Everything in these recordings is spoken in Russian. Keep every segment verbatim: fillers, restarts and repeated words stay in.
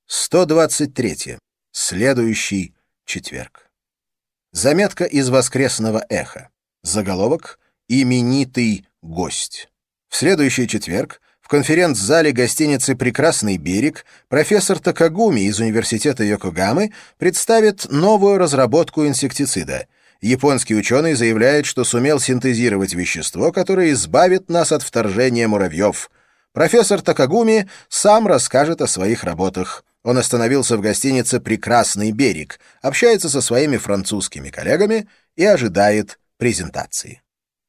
сто двадцать третье. Следующий четверг. Заметка из «Воскресного эха». Заголовок «Именитый гость». В следующий четверг в конференц-зале гостиницы «Прекрасный берег» профессор Такагуми из университета Йокогамы представит новую разработку инсектицида. Японский ученый заявляет, что сумел синтезировать вещество, которое избавит нас от вторжения муравьев. Профессор Такагуми сам расскажет о своих работах. Он остановился в гостинице «Прекрасный берег», общается со своими французскими коллегами и ожидает презентации.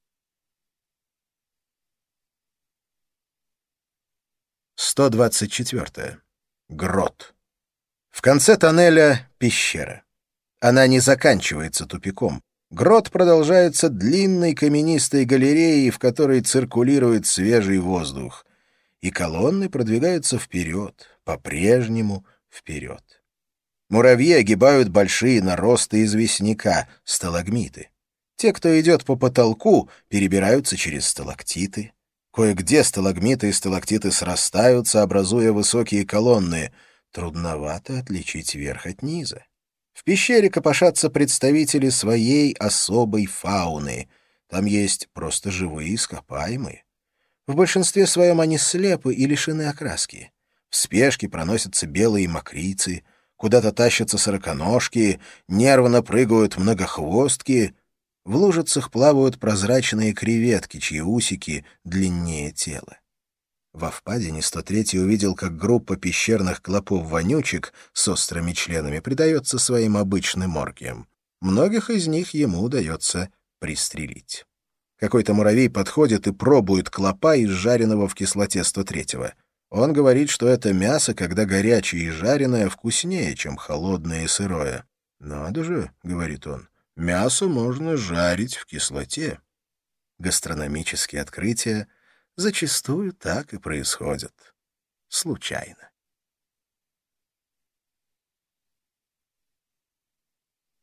сто двадцать четвёртое. Грот. В конце тоннеля пещера. Она не заканчивается тупиком. Грот продолжается длинной каменистой галереей, в которой циркулирует свежий воздух. И колонны продвигаются вперед, по-прежнему вперед. Муравьи огибают большие наросты известняка, сталагмиты. Те, кто идет по потолку, перебираются через сталактиты. Кое-где сталагмиты и сталактиты срастаются, образуя высокие колонны. Трудновато отличить верх от низа. В пещере копошатся представители своей особой фауны. Там есть просто живые ископаемые. В большинстве своем они слепы и лишены окраски. В спешке проносятся белые мокрицы, куда-то тащатся сороконожки, нервно прыгают многохвостки. В лужицах плавают прозрачные креветки, чьи усики длиннее тела. Во впадине сто третий увидел, как группа пещерных клопов-вонючек с острыми членами предается своим обычным оргиям. Многих из них ему удается пристрелить. Какой-то муравей подходит и пробует клопа из жареного в кислоте сто третьего. Он говорит, что это мясо, когда горячее и жареное, вкуснее, чем холодное и сырое. «Надо же», — говорит он, — «мясо можно жарить в кислоте». Гастрономические открытия зачастую так и происходят случайно.